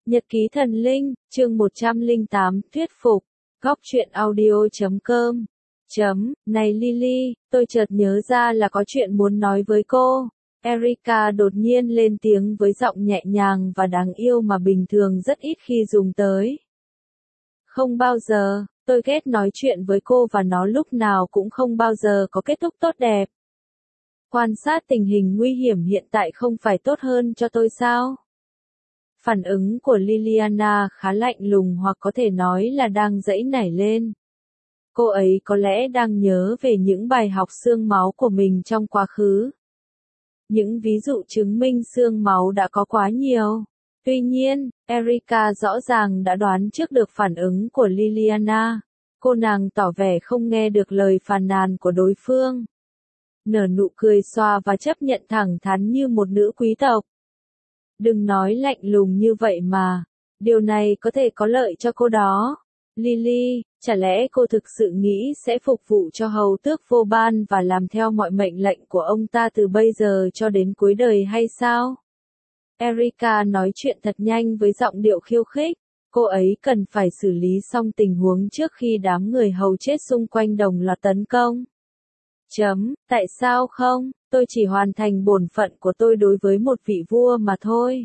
Nhật ký thần linh, chương 108, thuyết phục. Góc truyện audio.com. Này Lily, tôi chợt nhớ ra là có chuyện muốn nói với cô. Erica đột nhiên lên tiếng với giọng nhẹ nhàng và đáng yêu mà bình thường rất ít khi dùng tới. Không bao giờ, tôi ghét nói chuyện với cô và nó lúc nào cũng không bao giờ có kết thúc tốt đẹp. Quan sát tình hình nguy hiểm hiện tại không phải tốt hơn cho tôi sao? Phản ứng của Liliana khá lạnh lùng hoặc có thể nói là đang giãy nảy lên. Cô ấy có lẽ đang nhớ về những bài học xương máu của mình trong quá khứ. Những ví dụ chứng minh xương máu đã có quá nhiều. Tuy nhiên, Erica rõ ràng đã đoán trước được phản ứng của Liliana. Cô nàng tỏ vẻ không nghe được lời phàn nàn của đối phương. Nở nụ cười xoa và chấp nhận thẳng thắn như một nữ quý tộc. Đừng nói lạnh lùng như vậy mà. Điều này có thể có lợi cho cô đó. Lily, chả lẽ cô thực sự nghĩ sẽ phục vụ cho hầu tước vô ban và làm theo mọi mệnh lệnh của ông ta từ bây giờ cho đến cuối đời hay sao? Erica nói chuyện thật nhanh với giọng điệu khiêu khích. Cô ấy cần phải xử lý xong tình huống trước khi đám người hầu chết xung quanh đồng loạt tấn công. Tại sao không? Tôi chỉ hoàn thành bổn phận của tôi đối với một vị vua mà thôi.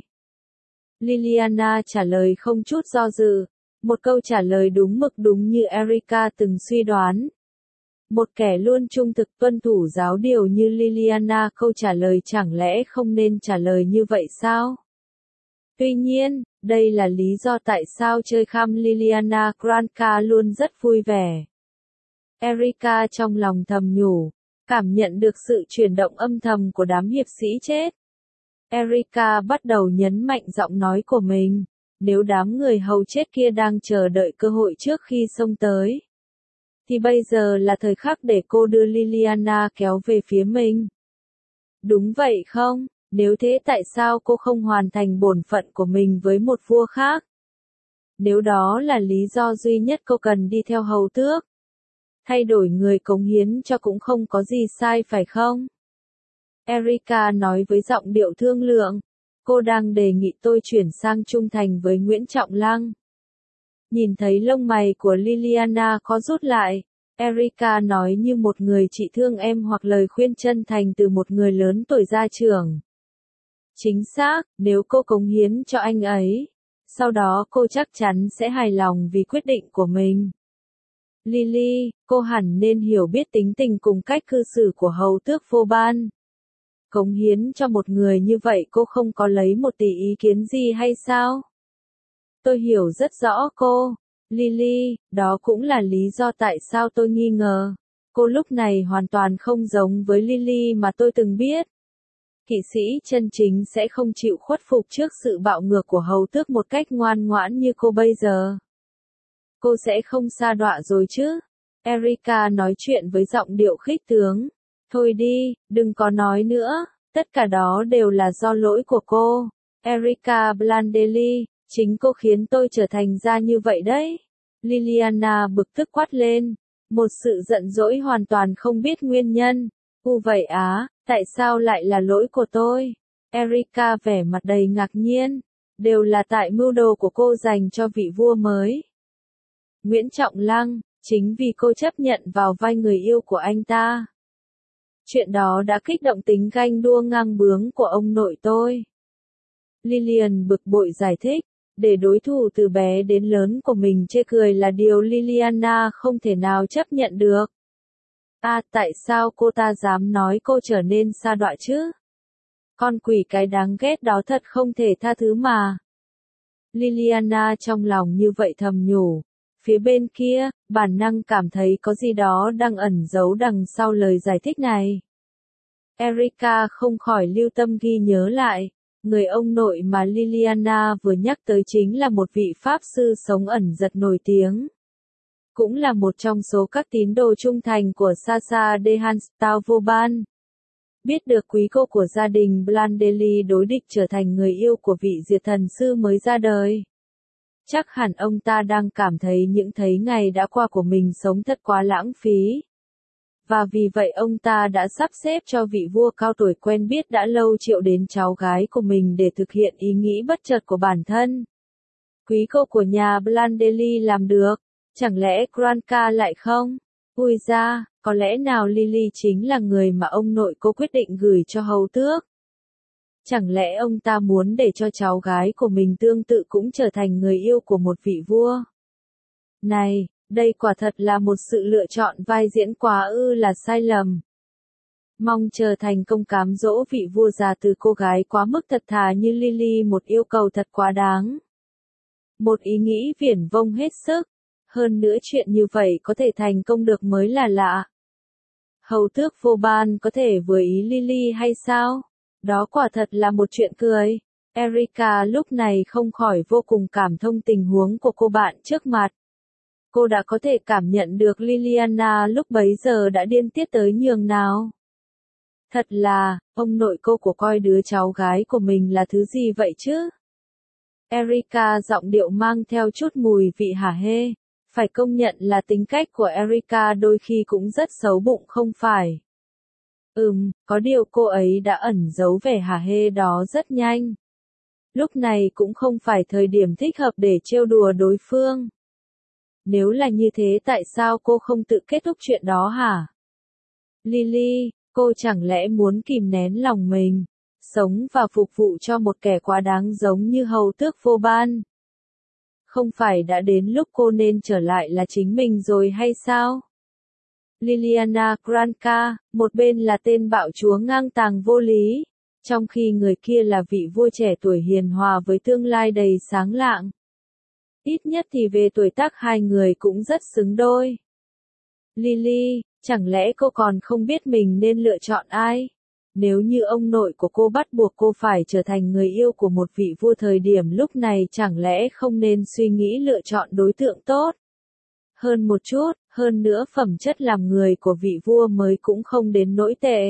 Liliana trả lời không chút do dự. Một câu trả lời đúng mực đúng như Erica từng suy đoán. Một kẻ luôn trung thực tuân thủ giáo điều như Liliana câu trả lời chẳng lẽ không nên trả lời như vậy sao? Tuy nhiên, đây là lý do tại sao chơi khăm Liliana Granca luôn rất vui vẻ. Erica trong lòng thầm nhủ, cảm nhận được sự chuyển động âm thầm của đám hiệp sĩ chết. Erica bắt đầu nhấn mạnh giọng nói của mình. Nếu đám người hầu chết kia đang chờ đợi cơ hội trước khi xông tới, thì bây giờ là thời khắc để cô đưa Liliana kéo về phía mình. Đúng vậy không? Nếu thế tại sao cô không hoàn thành bổn phận của mình với một vua khác? Nếu đó là lý do duy nhất cô cần đi theo hầu tước, thay đổi người cống hiến cho cũng không có gì sai phải không? Erica nói với giọng điệu thương lượng. Cô đang đề nghị tôi chuyển sang trung thành với Nguyễn Trọng Lăng. Nhìn thấy lông mày của Liliana có rút lại, Erica nói như một người chị thương em hoặc lời khuyên chân thành từ một người lớn tuổi gia trưởng. Chính xác, nếu cô cống hiến cho anh ấy, sau đó cô chắc chắn sẽ hài lòng vì quyết định của mình. Lily, cô hẳn nên hiểu biết tính tình cùng cách cư xử của hầu tước vô ban. Cống hiến cho một người như vậy cô không có lấy một tỷ ý kiến gì hay sao? Tôi hiểu rất rõ cô. Lily, đó cũng là lý do tại sao tôi nghi ngờ. Cô lúc này hoàn toàn không giống với Lily mà tôi từng biết. Kỵ sĩ chân chính sẽ không chịu khuất phục trước sự bạo ngược của hầu tước một cách ngoan ngoãn như cô bây giờ. Cô sẽ không sa đọa rồi chứ? Erica nói chuyện với giọng điệu khích tướng. Thôi đi, đừng có nói nữa, tất cả đó đều là do lỗi của cô. Erica Blandelli, chính cô khiến tôi trở thành ra như vậy đấy. Liliana bực tức quát lên, một sự giận dỗi hoàn toàn không biết nguyên nhân. Vậy á, tại sao lại là lỗi của tôi? Erica vẻ mặt đầy ngạc nhiên, đều là tại mưu đồ của cô dành cho vị vua mới. Nguyễn Trọng Lăng, chính vì cô chấp nhận vào vai người yêu của anh ta. Chuyện đó đã kích động tính ganh đua ngang bướng của ông nội tôi. Lilian bực bội giải thích, để đối thủ từ bé đến lớn của mình chê cười là điều Liliana không thể nào chấp nhận được. Tại sao cô ta dám nói cô trở nên sa đọa chứ? Con quỷ cái đáng ghét đó thật không thể tha thứ mà. Liliana trong lòng như vậy thầm nhủ. Phía bên kia, bản năng cảm thấy có gì đó đang ẩn giấu đằng sau lời giải thích này. Erica không khỏi lưu tâm ghi nhớ lại, người ông nội mà Liliana vừa nhắc tới chính là một vị pháp sư sống ẩn giật nổi tiếng. Cũng là một trong số các tín đồ trung thành của Sasha de Hanstau vô ban. Biết được quý cô của gia đình Blandelli đối địch trở thành người yêu của vị diệt thần sư mới ra đời. Chắc hẳn ông ta đang cảm thấy những thấy ngày đã qua của mình sống thật quá lãng phí. Và vì vậy ông ta đã sắp xếp cho vị vua cao tuổi quen biết đã lâu triệu đến cháu gái của mình để thực hiện ý nghĩ bất chợt của bản thân. Quý cô của nhà Blandelli làm được, chẳng lẽ Granca lại không? Ui da, có lẽ nào Lily chính là người mà ông nội cô quyết định gửi cho hầu tước? Chẳng lẽ ông ta muốn để cho cháu gái của mình tương tự cũng trở thành người yêu của một vị vua? Này, đây quả thật là một sự lựa chọn vai diễn quá là sai lầm. Mong chờ thành công cám dỗ vị vua già từ cô gái quá mức thật thà như Lily, một yêu cầu thật quá đáng. Một ý nghĩ viển vông hết sức. Hơn nữa chuyện như vậy có thể thành công được mới là lạ. Hầu tước Vauban có thể vừa ý Lily hay sao? Đó quả thật là một chuyện cười. Erica lúc này không khỏi vô cùng cảm thông tình huống của cô bạn trước mặt. Cô đã có thể cảm nhận được Liliana lúc bấy giờ đã điên tiết tới nhường nào. Thật là, ông nội cô của coi đứa cháu gái của mình là thứ gì vậy chứ? Erica giọng điệu mang theo chút mùi vị hả hê. Phải công nhận là tính cách của Erica đôi khi cũng rất xấu bụng không phải? Có điều cô ấy đã ẩn giấu vẻ hả hê đó rất nhanh. Lúc này cũng không phải thời điểm thích hợp để trêu đùa đối phương. Nếu là như thế tại sao cô không tự kết thúc chuyện đó hả? Lily, cô chẳng lẽ muốn kìm nén lòng mình, sống và phục vụ cho một kẻ quá đáng giống như hầu tước Vauban? Không phải đã đến lúc cô nên trở lại là chính mình rồi hay sao? Liliana Granca, một bên là tên bạo chúa ngang tàng vô lý, trong khi người kia là vị vua trẻ tuổi hiền hòa với tương lai đầy sáng lạng. Ít nhất thì về tuổi tác hai người cũng rất xứng đôi. Lily, chẳng lẽ cô còn không biết mình nên lựa chọn ai? Nếu như ông nội của cô bắt buộc cô phải trở thành người yêu của một vị vua thời điểm lúc này, chẳng lẽ không nên suy nghĩ lựa chọn đối tượng tốt hơn một chút, hơn nữa phẩm chất làm người của vị vua mới cũng không đến nỗi tệ.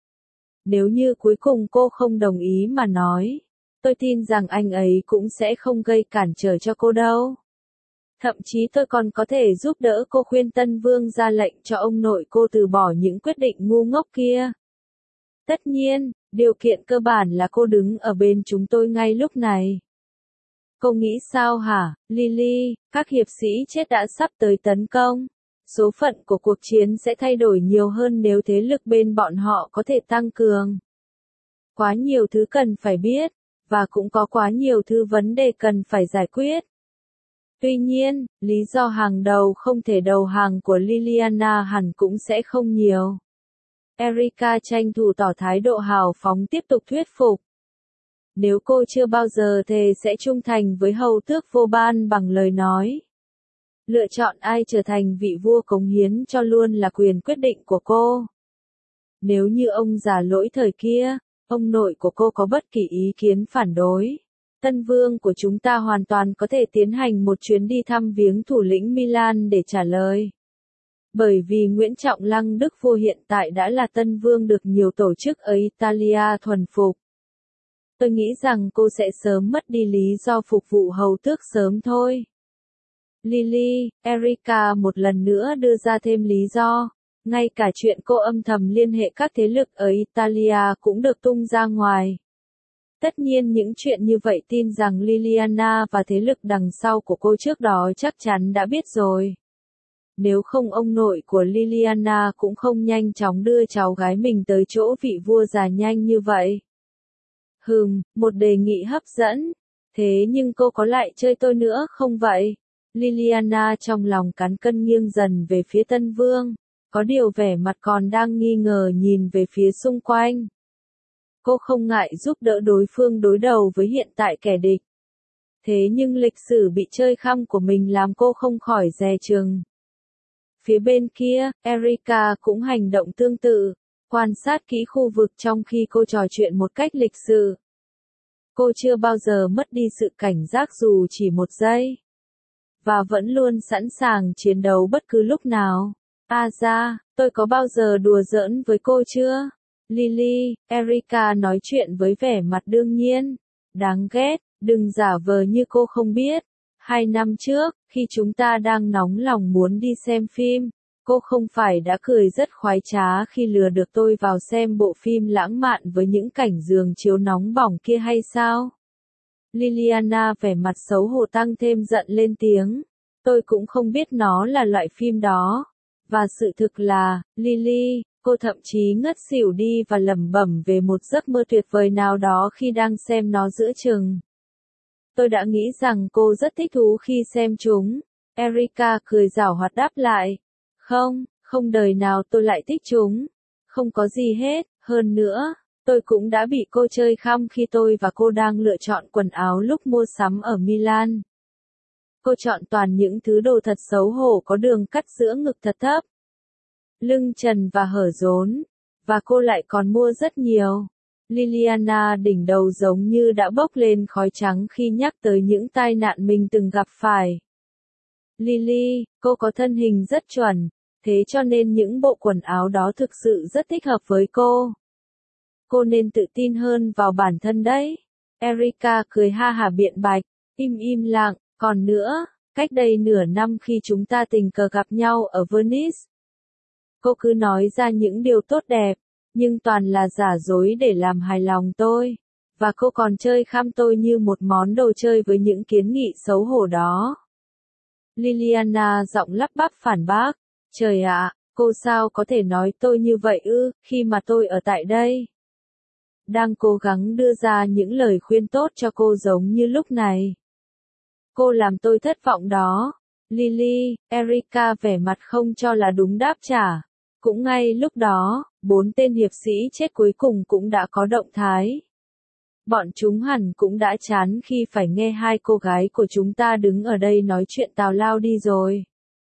Nếu như cuối cùng cô không đồng ý mà nói, tôi tin rằng anh ấy cũng sẽ không gây cản trở cho cô đâu. Thậm chí tôi còn có thể giúp đỡ cô khuyên Tân Vương ra lệnh cho ông nội cô từ bỏ những quyết định ngu ngốc kia. Tất nhiên, điều kiện cơ bản là cô đứng ở bên chúng tôi ngay lúc này. Cô nghĩ sao hả, Lily? Các hiệp sĩ chết đã sắp tới tấn công. Số phận của cuộc chiến sẽ thay đổi nhiều hơn nếu thế lực bên bọn họ có thể tăng cường. Quá nhiều thứ cần phải biết, và cũng có quá nhiều thứ vấn đề cần phải giải quyết. Tuy nhiên, lý do hàng đầu không thể đầu hàng của Liliana hẳn cũng sẽ không nhiều. Erica tranh thủ tỏ thái độ hào phóng tiếp tục thuyết phục. Nếu cô chưa bao giờ thề sẽ trung thành với hầu tước Vauban bằng lời nói, lựa chọn ai trở thành vị vua cống hiến cho luôn là quyền quyết định của cô. Nếu như ông già lỗi thời kia, ông nội của cô có bất kỳ ý kiến phản đối, Tân Vương của chúng ta hoàn toàn có thể tiến hành một chuyến đi thăm viếng thủ lĩnh Milan để trả lời. Bởi vì Nguyễn Trọng Lăng Đức Vua hiện tại đã là Tân Vương được nhiều tổ chức ở Italia thuần phục. Tôi nghĩ rằng cô sẽ sớm mất đi lý do phục vụ hầu tước sớm thôi. Lily, Erica một lần nữa đưa ra thêm lý do. Ngay cả chuyện cô âm thầm liên hệ các thế lực ở Italia cũng được tung ra ngoài. Tất nhiên những chuyện như vậy tin rằng Liliana và thế lực đằng sau của cô trước đó chắc chắn đã biết rồi. Nếu không ông nội của Liliana cũng không nhanh chóng đưa cháu gái mình tới chỗ vị vua già nhanh như vậy. Một đề nghị hấp dẫn. Thế nhưng cô có lại chơi tôi nữa không vậy? Liliana trong lòng cán cân nghiêng dần về phía Tân Vương. Có điều vẻ mặt còn đang nghi ngờ nhìn về phía xung quanh. Cô không ngại giúp đỡ đối phương đối đầu với hiện tại kẻ địch. Thế nhưng lịch sử bị chơi khăm của mình làm cô không khỏi dè chừng. Phía bên kia, Erica cũng hành động tương tự, quan sát kỹ khu vực trong khi cô trò chuyện một cách lịch sự. Cô chưa bao giờ mất đi sự cảnh giác dù chỉ một giây. Và vẫn luôn sẵn sàng chiến đấu bất cứ lúc nào. Tôi có bao giờ đùa giỡn với cô chưa? Lily, Erica nói chuyện với vẻ mặt đương nhiên. Đáng ghét, đừng giả vờ như cô không biết. 2 năm trước, khi chúng ta đang nóng lòng muốn đi xem phim, cô không phải đã cười rất khoái trá khi lừa được tôi vào xem bộ phim lãng mạn với những cảnh giường chiếu nóng bỏng kia hay sao? Liliana vẻ mặt xấu hổ tăng thêm giận lên tiếng. Tôi cũng không biết nó là loại phim đó. Và sự thực là, Lily, cô thậm chí ngất xỉu đi và lẩm bẩm về một giấc mơ tuyệt vời nào đó khi đang xem nó giữa chừng. Tôi đã nghĩ rằng cô rất thích thú khi xem chúng. Erica cười giảo hoạt đáp lại. Không, không đời nào tôi lại thích chúng. Không có gì hết, hơn nữa, tôi cũng đã bị cô chơi khăm khi tôi và cô đang lựa chọn quần áo lúc mua sắm ở Milan. Cô chọn toàn những thứ đồ thật xấu hổ có đường cắt giữa ngực thật thấp, lưng trần và hở rốn, và cô lại còn mua rất nhiều. Liliana đỉnh đầu giống như đã bốc lên khói trắng khi nhắc tới những tai nạn mình từng gặp phải. Lily, cô có thân hình rất chuẩn, thế cho nên những bộ quần áo đó thực sự rất thích hợp với cô. Cô nên tự tin hơn vào bản thân đấy. Erica cười ha hả biện bạch, im lặng, còn nữa, cách đây nửa năm khi chúng ta tình cờ gặp nhau ở Venice. Cô cứ nói ra những điều tốt đẹp, nhưng toàn là giả dối để làm hài lòng tôi. Và cô còn chơi khăm tôi như một món đồ chơi với những kiến nghị xấu hổ đó. Liliana giọng lắp bắp phản bác. Trời ạ, cô sao có thể nói tôi như vậy ư, khi mà tôi ở tại đây. Đang cố gắng đưa ra những lời khuyên tốt cho cô giống như lúc này. Cô làm tôi thất vọng đó. Lily, Erica vẻ mặt không cho là đúng đáp trả. Cũng ngay lúc đó, 4 tên hiệp sĩ chết cuối cùng cũng đã có động thái. Bọn chúng hẳn cũng đã chán khi phải nghe hai cô gái của chúng ta đứng ở đây nói chuyện tào lao đi rồi.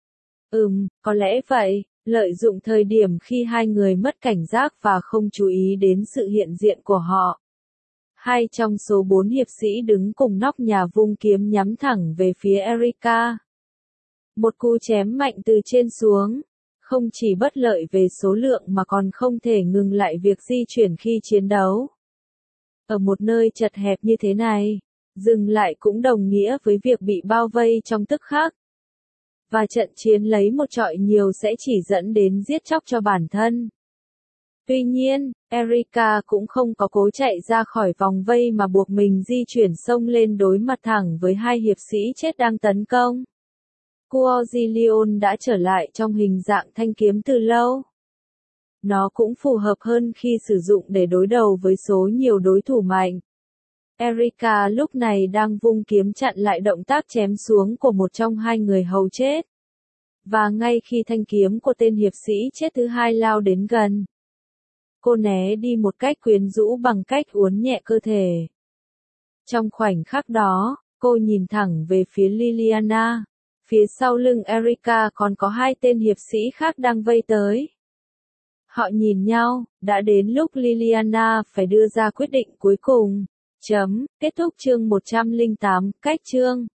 Có lẽ vậy, lợi dụng thời điểm khi hai người mất cảnh giác và không chú ý đến sự hiện diện của họ. Hai trong số 4 hiệp sĩ đứng cùng nóc nhà vung kiếm nhắm thẳng về phía Erica. Một cú chém mạnh từ trên xuống, không chỉ bất lợi về số lượng mà còn không thể ngừng lại việc di chuyển khi chiến đấu. Ở một nơi chật hẹp như thế này, dừng lại cũng đồng nghĩa với việc bị bao vây trong tức khắc. Và trận chiến lấy một trọi nhiều sẽ chỉ dẫn đến giết chóc cho bản thân. Tuy nhiên, Erica cũng không có cố chạy ra khỏi vòng vây mà buộc mình di chuyển xông lên đối mặt thẳng với hai hiệp sĩ chết đang tấn công. Quaglione đã trở lại trong hình dạng thanh kiếm từ lâu. Nó cũng phù hợp hơn khi sử dụng để đối đầu với số nhiều đối thủ mạnh. Erica lúc này đang vung kiếm chặn lại động tác chém xuống của một trong hai người hầu chết. Và ngay khi thanh kiếm của tên hiệp sĩ chết thứ hai lao đến gần, cô né đi một cách quyến rũ bằng cách uốn nhẹ cơ thể. Trong khoảnh khắc đó, cô nhìn thẳng về phía Liliana. Phía sau lưng Erica còn có hai tên hiệp sĩ khác đang vây tới. Họ nhìn nhau, đã đến lúc Liliana phải đưa ra quyết định cuối cùng. Kết thúc chương 108, cách chương.